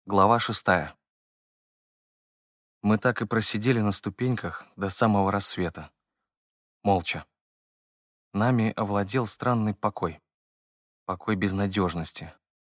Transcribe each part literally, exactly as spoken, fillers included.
Глава шестая. Мы так и просидели на ступеньках до самого рассвета. Молча. Нами овладел странный покой. Покой безнадежности.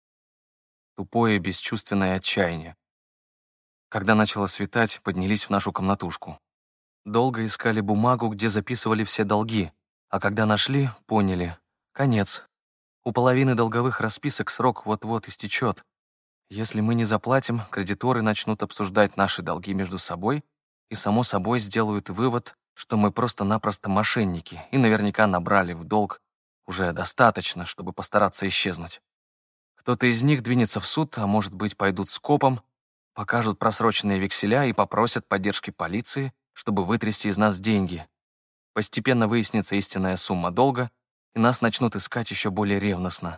Тупое бесчувственное отчаяние. Когда начало светать, поднялись в нашу комнатушку. Долго искали бумагу, где записывали все долги, а когда нашли, поняли — конец. У половины долговых расписок срок вот-вот истечет. Если мы не заплатим, кредиторы начнут обсуждать наши долги между собой и, само собой, сделают вывод, что мы просто-напросто мошенники и наверняка набрали в долг уже достаточно, чтобы постараться исчезнуть. Кто-то из них двинется в суд, а может быть, пойдут скопом, покажут просроченные векселя и попросят поддержки полиции, чтобы вытрясти из нас деньги. Постепенно выяснится истинная сумма долга, и нас начнут искать еще более ревностно.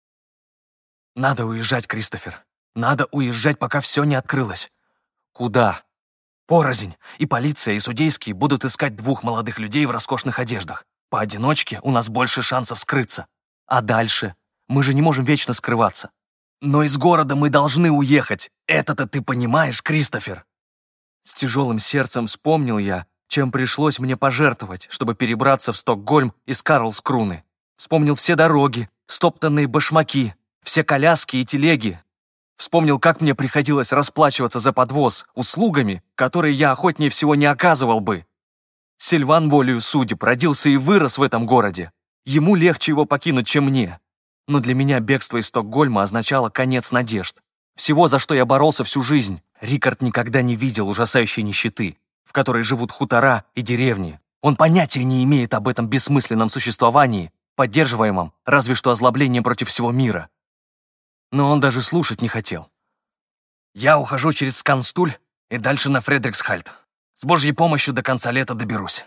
«Надо уезжать, Кристофер. Надо уезжать, пока все не открылось». «Куда?» «Порознь. И полиция, и судейские будут искать двух молодых людей в роскошных одеждах. Поодиночке у нас больше шансов скрыться. А дальше? Мы же не можем вечно скрываться. Но из города мы должны уехать. Это-то ты понимаешь, Кристофер?» С тяжелым сердцем вспомнил я, чем пришлось мне пожертвовать, чтобы перебраться в Стокгольм из Карлскруны. Вспомнил все дороги, стоптанные башмаки, все коляски и телеги. Вспомнил, как мне приходилось расплачиваться за подвоз услугами, которые я охотнее всего не оказывал бы. Сильван, волею судеб, родился и вырос в этом городе. Ему легче его покинуть, чем мне. Но для меня бегство из Стокгольма означало конец надежд. Всего, за что я боролся всю жизнь. Рикард никогда не видел ужасающей нищеты, в которой живут хутора и деревни. Он понятия не имеет об этом бессмысленном существовании, поддерживаемом разве что озлоблением против всего мира. Но он даже слушать не хотел. «Я ухожу через Сканстуль и дальше на Фредриксхальд. С Божьей помощью до конца лета доберусь».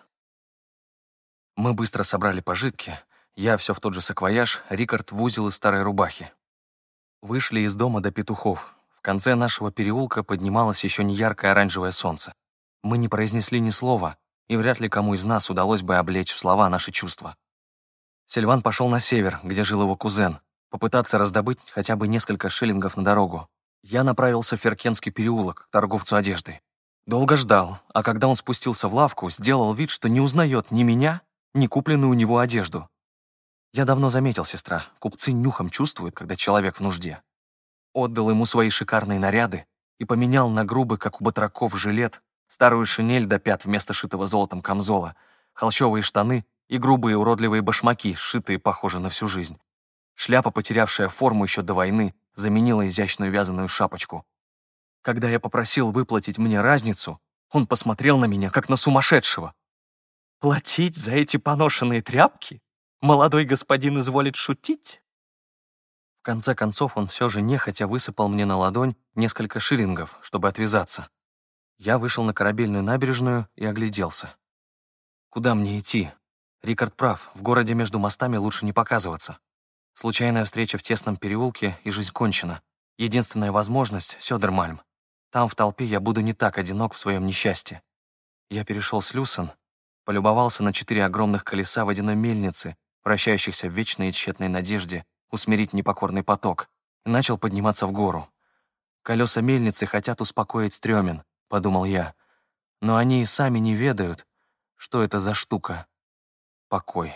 Мы быстро собрали пожитки. Я все в тот же саквояж, Рикард в узел из старой рубахи. Вышли из дома до петухов. В конце нашего переулка поднималось еще не яркое оранжевое солнце. Мы не произнесли ни слова, и вряд ли кому из нас удалось бы облечь в слова наши чувства. Сильван пошел на север, где жил его кузен, попытаться раздобыть хотя бы несколько шиллингов на дорогу. Я направился в Феркенский переулок, к торговцу одеждой. Долго ждал, а когда он спустился в лавку, сделал вид, что не узнает ни меня, ни купленную у него одежду. Я давно заметил, сестра, купцы нюхом чувствуют, когда человек в нужде. Отдал ему свои шикарные наряды и поменял на грубый, как у батраков, жилет, старую шинель до пят вместо шитого золотом камзола, холщовые штаны и грубые уродливые башмаки, сшитые, похоже, на всю жизнь. Шляпа, потерявшая форму еще до войны, заменила изящную вязаную шапочку. Когда я попросил выплатить мне разницу, он посмотрел на меня, как на сумасшедшего. «Платить за эти поношенные тряпки? Молодой господин изволит шутить?» В конце концов, он все же нехотя высыпал мне на ладонь несколько шиллингов, чтобы отвязаться. Я вышел на корабельную набережную и огляделся. Куда мне идти? Рикард прав, в городе между мостами лучше не показываться. Случайная встреча в тесном переулке, и жизнь кончена. Единственная возможность — Сёдермальм. Там в толпе я буду не так одинок в своем несчастье. Я перешел с Люсен, полюбовался на четыре огромных колеса водяной мельницы, вращающихся в вечной и тщетной надежде усмирить непокорный поток, и начал подниматься в гору. «Колеса мельницы хотят успокоить стрёмен», — подумал я. «Но они и сами не ведают, что это за штука. Покой».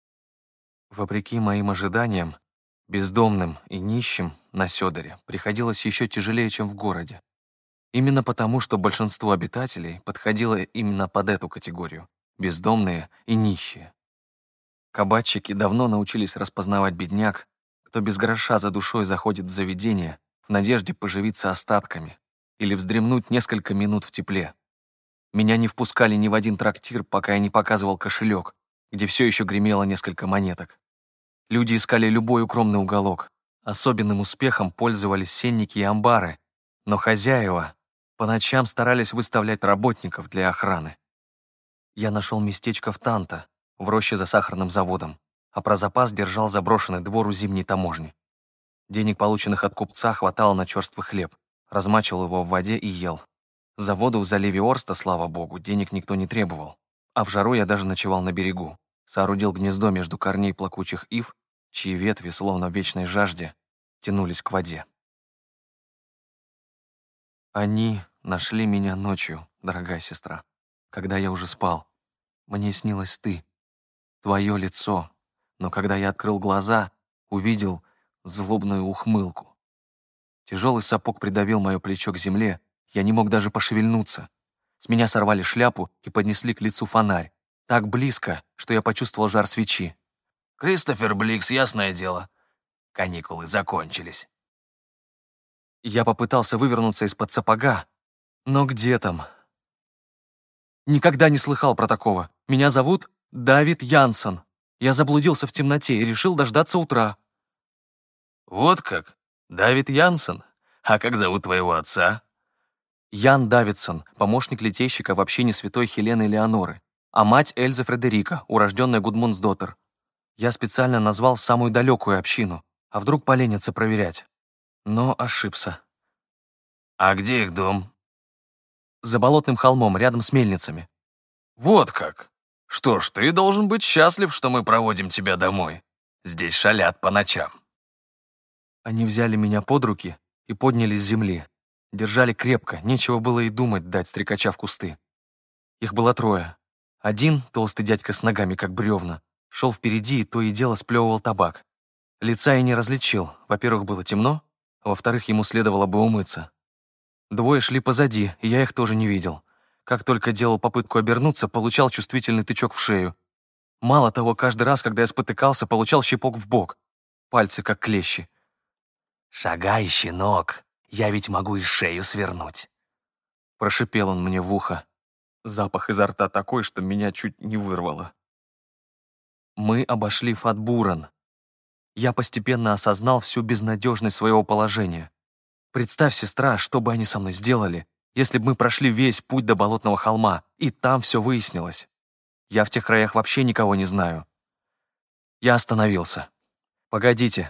Вопреки моим ожиданиям, бездомным и нищим на Сёдере приходилось еще тяжелее, чем в городе. Именно потому, что большинство обитателей подходило именно под эту категорию — бездомные и нищие. Кабачики давно научились распознавать бедняк, кто без гроша за душой заходит в заведение в надежде поживиться остатками или вздремнуть несколько минут в тепле. Меня не впускали ни в один трактир, пока я не показывал кошелек, где все еще гремело несколько монеток. Люди искали любой укромный уголок. Особенным успехом пользовались сенники и амбары, но хозяева по ночам старались выставлять работников для охраны. Я нашел местечко в Танта, в роще за сахарным заводом, а про запас держал заброшенный двор у зимней таможни. Денег, полученных от купца, хватало на черствый хлеб, размачивал его в воде и ел. За воду в заливе Орста, слава богу, денег никто не требовал. А в жару я даже ночевал на берегу, соорудил гнездо между корней плакучих ив, чьи ветви, словно в вечной жажде, тянулись к воде. Они нашли меня ночью, дорогая сестра, когда я уже спал. Мне снилась ты, твое лицо, но когда я открыл глаза, увидел злобную ухмылку. Тяжелый сапог придавил мое плечо к земле, я не мог даже пошевельнуться. С меня сорвали шляпу и поднесли к лицу фонарь. Так близко, что я почувствовал жар свечи. «Кристофер Бликс, ясное дело. Каникулы закончились». Я попытался вывернуться из-под сапога, но где там? Никогда не слыхал про такого. Меня зовут Давид Янсен. Я заблудился в темноте и решил дождаться утра. «Вот как? Давид Янсен? А как зовут твоего отца?» Ян Давидсон, помощник литейщика в общине святой Хелены Леоноры, а мать Эльза Фредерика, урожденная Гудмунсдоттер. Я специально назвал самую далекую общину, а вдруг поленятся проверять. Но ошибся. «А где их дом?» За болотным холмом, рядом с мельницами. «Вот как? Что ж, ты должен быть счастлив, что мы проводим тебя домой. Здесь шалят по ночам». Они взяли меня под руки и подняли с земли. Держали крепко, нечего было и думать дать стрекача в кусты. Их было трое. Один, толстый дядька с ногами, как бревна, шел впереди и то и дело сплевывал табак. Лица я не различил. Во-первых, было темно, а во-вторых, ему следовало бы умыться. Двое шли позади, и я их тоже не видел. Как только делал попытку обернуться, получал чувствительный тычок в шею. Мало того, каждый раз, когда я спотыкался, получал щепок в бок. Пальцы как клещи. «Шагай, щенок, я ведь могу и шею свернуть». Прошипел он мне в ухо. Запах изо рта такой, что меня чуть не вырвало. Мы обошли Фатбурен. Я постепенно осознал всю безнадежность своего положения. Представь, сестра, что бы они со мной сделали, если бы мы прошли весь путь до болотного холма, и там все выяснилось. Я в тех краях вообще никого не знаю. Я остановился. Погодите.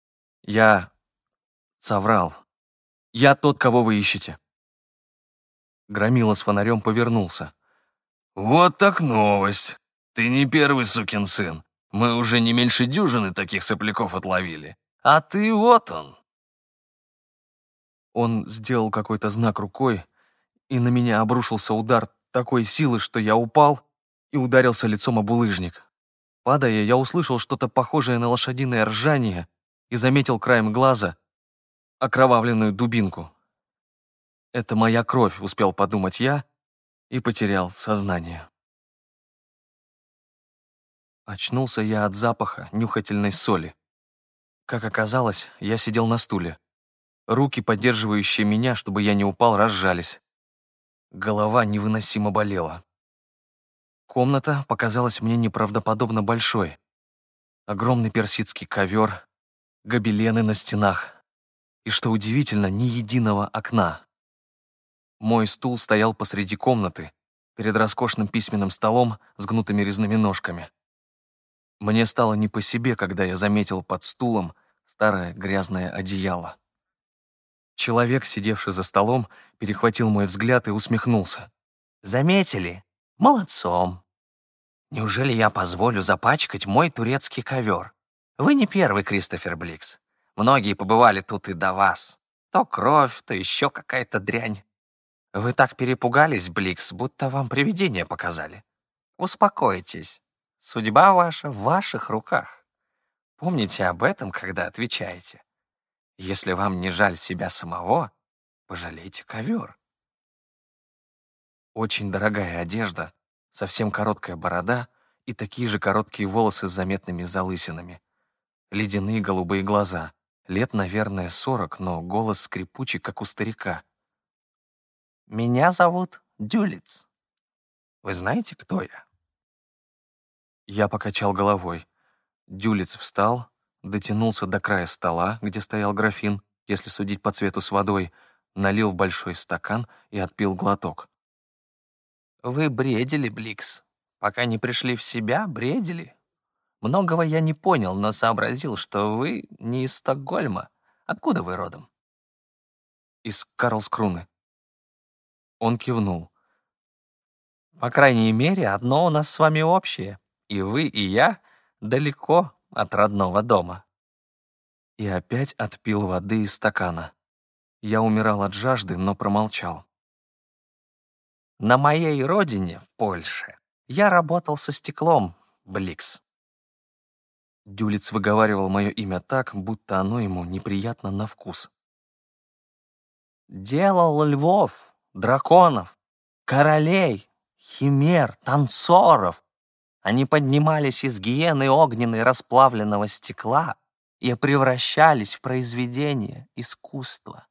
Я соврал. Я тот, кого вы ищете. Громила с фонарем повернулся. «Вот так новость. Ты не первый сукин сын. Мы уже не меньше дюжины таких сопляков отловили. А ты вот он». Он сделал какой-то знак рукой, и на меня обрушился удар такой силы, что я упал и ударился лицом об булыжник. Падая, я услышал что-то похожее на лошадиное ржание и заметил краем глаза окровавленную дубинку. «Это моя кровь», — успел подумать я, и потерял сознание. Очнулся я от запаха нюхательной соли. Как оказалось, я сидел на стуле. Руки, поддерживающие меня, чтобы я не упал, разжались. Голова невыносимо болела. Комната показалась мне неправдоподобно большой. Огромный персидский ковер, гобелены на стенах. И, что удивительно, ни единого окна. Мой стул стоял посреди комнаты, перед роскошным письменным столом с гнутыми резными ножками. Мне стало не по себе, когда я заметил под стулом старое грязное одеяло. Человек, сидевший за столом, перехватил мой взгляд и усмехнулся. «Заметили? Молодцом. Неужели я позволю запачкать мой турецкий ковер? Вы не первый, Кристофер Бликс. Многие побывали тут и до вас. То кровь, то еще какая-то дрянь. Вы так перепугались, Бликс, будто вам привидение показали. Успокойтесь. Судьба ваша в ваших руках. Помните об этом, когда отвечаете. Если вам не жаль себя самого, пожалейте ковер». Очень дорогая одежда, совсем короткая борода и такие же короткие волосы с заметными залысинами. Ледяные голубые глаза. Лет, наверное, сорок, но голос скрипучий, как у старика. «Меня зовут Дюлиц. Вы знаете, кто я?» Я покачал головой. Дюлиц встал, дотянулся до края стола, где стоял графин, если судить по цвету с водой, налил в большой стакан и отпил глоток. «Вы бредили, Бликс. Пока не пришли в себя, бредили. Многого я не понял, но сообразил, что вы не из Стокгольма. Откуда вы родом?» Из Карлскруны. Он кивнул. «По крайней мере, одно у нас с вами общее. И вы, и я далеко от родного дома». И опять отпил воды из стакана. Я умирал от жажды, но промолчал. На моей родине, в Польше, я работал со стеклом, Бликс. Дюлиц выговаривал мое имя так, будто оно ему неприятно на вкус. Делал львов, драконов, королей, химер, танцоров. Они поднимались из гиены огненной расплавленного стекла и превращались в произведение искусства.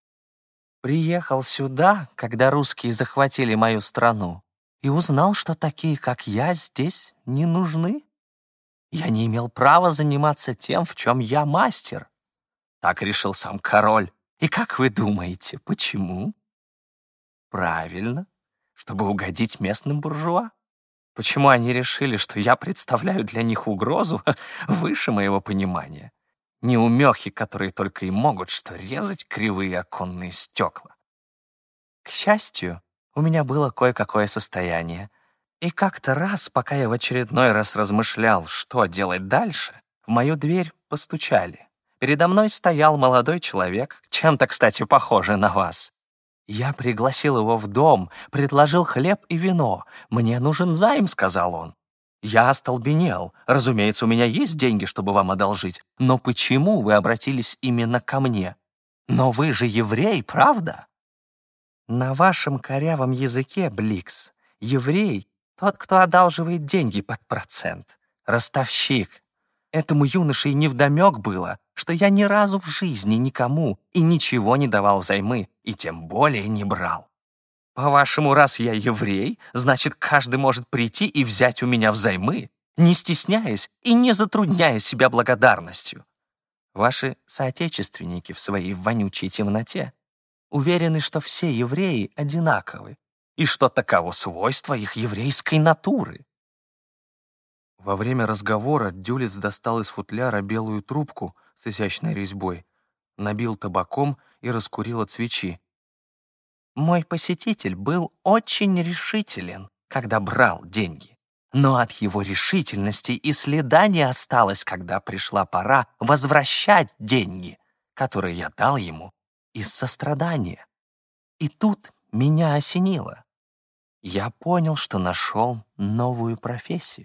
Приехал сюда, когда русские захватили мою страну, и узнал, что такие, как я, здесь не нужны. Я не имел права заниматься тем, в чем я мастер. Так решил сам король. И как вы думаете, почему? Правильно, чтобы угодить местным буржуа. Почему они решили, что я представляю для них угрозу, выше моего понимания? Неумехи, которые только и могут что резать кривые оконные стекла. К счастью, у меня было кое-какое состояние. И как-то раз, пока я в очередной раз размышлял, что делать дальше, в мою дверь постучали. Передо мной стоял молодой человек, чем-то, кстати, похожий на вас. Я пригласил его в дом, предложил хлеб и вино. «Мне нужен займ», — сказал он. Я остолбенел. Разумеется, у меня есть деньги, чтобы вам одолжить. Но почему вы обратились именно ко мне? Но вы же еврей, правда? На вашем корявом языке, Бликс, еврей — тот, кто одалживает деньги под процент. Ростовщик. Этому юноше и невдомек было, что я ни разу в жизни никому и ничего не давал взаймы, и тем более не брал. По-вашему, раз я еврей, значит, каждый может прийти и взять у меня взаймы, не стесняясь и не затрудняя себя благодарностью. Ваши соотечественники в своей вонючей темноте уверены, что все евреи одинаковы, и что таково свойство их еврейской натуры. Во время разговора Дюлиц достал из футляра белую трубку с изящной резьбой, набил табаком и раскурил от свечи. Мой посетитель был очень решителен, когда брал деньги. Но от его решительности и следа не осталось, когда пришла пора возвращать деньги, которые я дал ему из сострадания. И тут меня осенило. Я понял, что нашел новую профессию.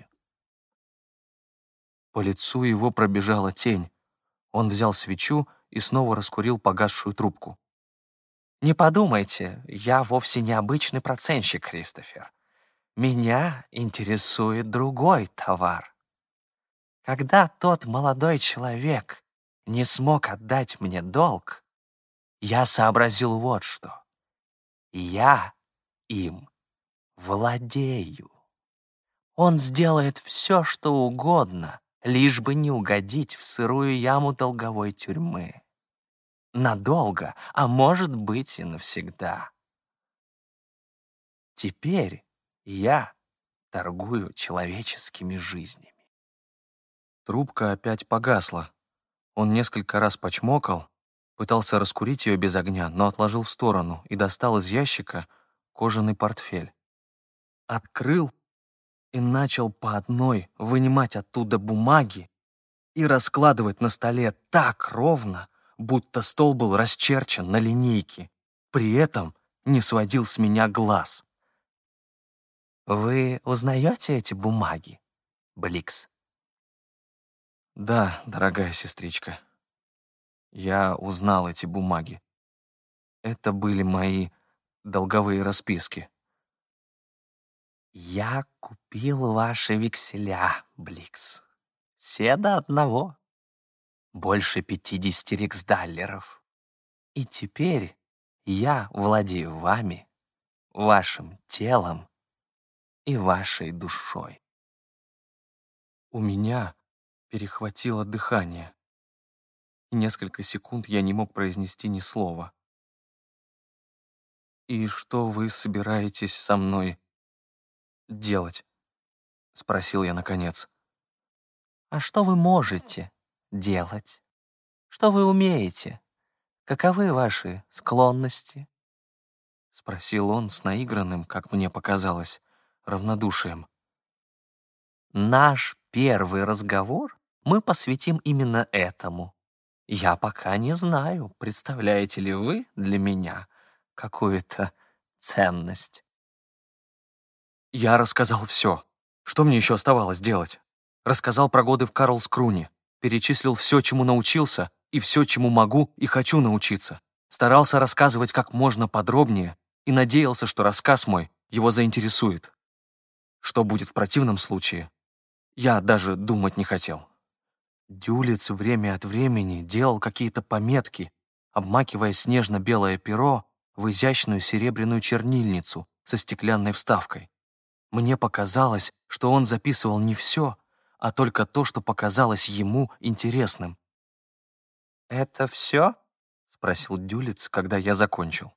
По лицу его пробежала тень. Он взял свечу и снова раскурил погасшую трубку. «Не подумайте, я вовсе не обычный процентщик, Кристофер. Меня интересует другой товар. Когда тот молодой человек не смог отдать мне долг, я сообразил вот что. Я им владею. Он сделает все, что угодно, лишь бы не угодить в сырую яму долговой тюрьмы. Надолго, а может быть и навсегда. Теперь я торгую человеческими жизнями». Трубка опять погасла. Он несколько раз почмокал, пытался раскурить ее без огня, но отложил в сторону и достал из ящика кожаный портфель. Открыл и начал по одной вынимать оттуда бумаги и раскладывать на столе так ровно, будто стол был расчерчен на линейке. При этом не сводил с меня глаз. «Вы узнаете эти бумаги, Бликс?» «Да, дорогая сестричка, я узнал эти бумаги. Это были мои долговые расписки». «Я купил ваши векселя, Бликс. Все до одного. Больше пятидесяти риксдаллеров. И теперь я владею вами, вашим телом и вашей душой». У меня перехватило дыхание, и несколько секунд я не мог произнести ни слова. «И что вы собираетесь со мной делать?» — спросил я наконец. «А что вы можете делать? Что вы умеете? Каковы ваши склонности?» — спросил он с наигранным, как мне показалось, равнодушием. «Наш первый разговор мы посвятим именно этому. Я пока не знаю, представляете ли вы для меня какую-то ценность. Я рассказал все. Что мне еще оставалось делать? Рассказал про годы в Карлскруне, перечислил все, чему научился, и все, чему могу и хочу научиться. Старался рассказывать как можно подробнее и надеялся, что рассказ мой его заинтересует. Что будет в противном случае, я даже думать не хотел. Дюлиц время от времени делал какие-то пометки, обмакивая снежно-белое перо в изящную серебряную чернильницу со стеклянной вставкой. Мне показалось, что он записывал не все, а только то, что показалось ему интересным. «Это все?» — спросил Дюлиц, когда я закончил.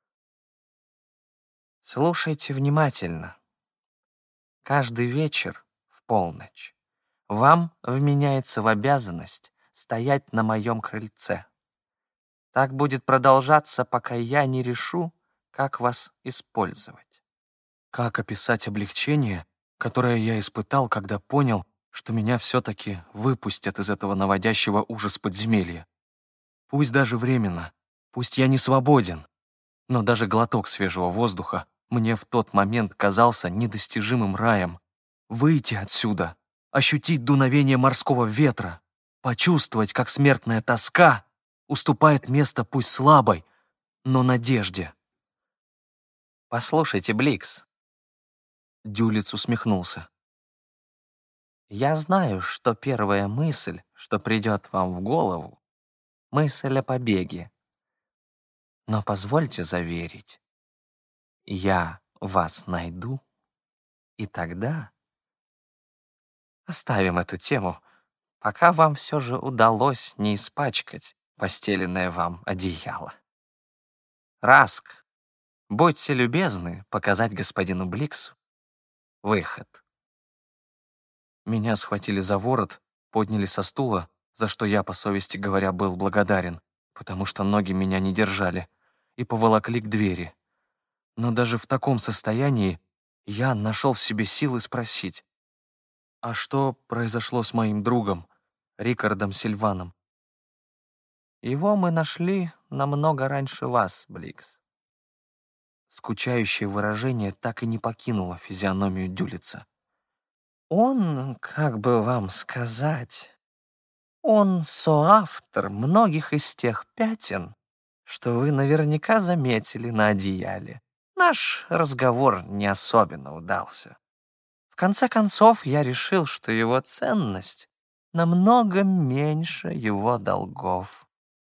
«Слушайте внимательно. Каждый вечер в полночь вам вменяется в обязанность стоять на моем крыльце. Так будет продолжаться, пока я не решу, как вас использовать». Как описать облегчение, которое я испытал, когда понял, что меня все-таки выпустят из этого наводящего ужас подземелья? Пусть даже временно, пусть я не свободен, но даже глоток свежего воздуха мне в тот момент казался недостижимым раем. Выйти отсюда, ощутить дуновение морского ветра, почувствовать, как смертная тоска уступает место пусть слабой, но надежде. «Послушайте, Бликс», — Дюлиц усмехнулся. «я знаю, что первая мысль, что придет вам в голову, мысль о побеге. Но позвольте заверить, я вас найду, и тогда оставим эту тему, пока вам все же удалось не испачкать постеленное вам одеяло. Раск, будьте любезны показать господину Бликсу выход». Меня схватили за ворот, подняли со стула, за что я, по совести говоря, был благодарен, потому что ноги меня не держали, и поволокли к двери. Но даже в таком состоянии я нашел в себе силы спросить, а что произошло с моим другом, Рикардом Сильваном? Его мы нашли намного раньше вас, Бликс. Скучающее выражение так и не покинуло физиономию Дюлица. Он, как бы вам сказать, он соавтор многих из тех пятен, что вы наверняка заметили на одеяле. Наш разговор не особенно удался. В конце концов, я решил, что его ценность намного меньше его долгов.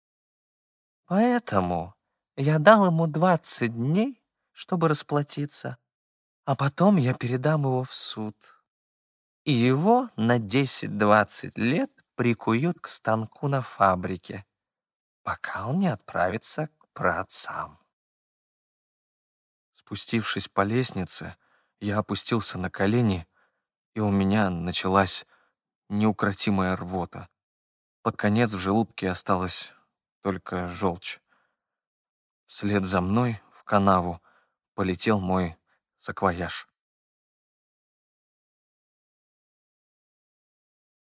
Поэтому я дал ему двадцать дней, чтобы расплатиться, а потом я передам его в суд. И его на десять-двадцать лет прикуют к станку на фабрике, пока он не отправится к праотцам. Спустившись по лестнице, я опустился на колени, и у меня началась неукротимая рвота. Под конец в желудке осталась только желчь. Вслед за мной в канаву полетел мой саквояж.